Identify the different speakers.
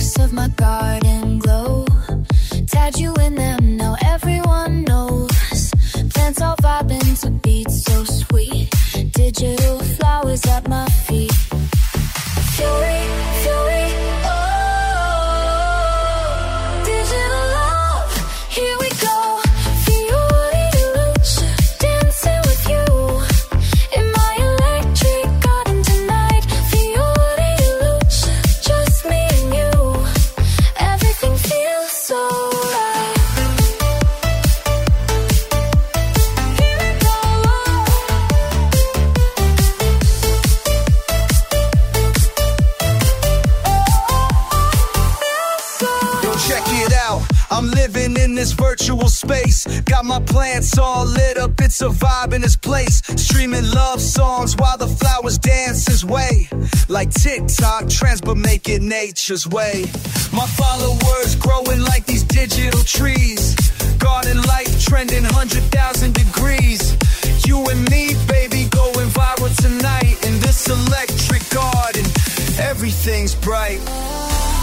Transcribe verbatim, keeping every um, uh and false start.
Speaker 1: pics of my garden glow. Tagged you in them, now everyone knows. Plants all vibing to beats so sweet. Digital flowers at my feet. Fury, fury, oh. Digital love, here we go. Fiori di luce, dancing with you. In my electric garden tonight. Fiori di luce, just me and you. Everything feels so right. Here we go.
Speaker 2: Yo, check it out. I'm living in this virtual space. Got my plants all lit up, it's a vibe in this place. Streaming love songs while the flowers dance his way. Like TikTok trends, but make it nature's way. My followers growing like these digital trees. Garden life trending one hundred thousand degrees. You and me, baby, going viral tonight. In this electric garden, everything's bright.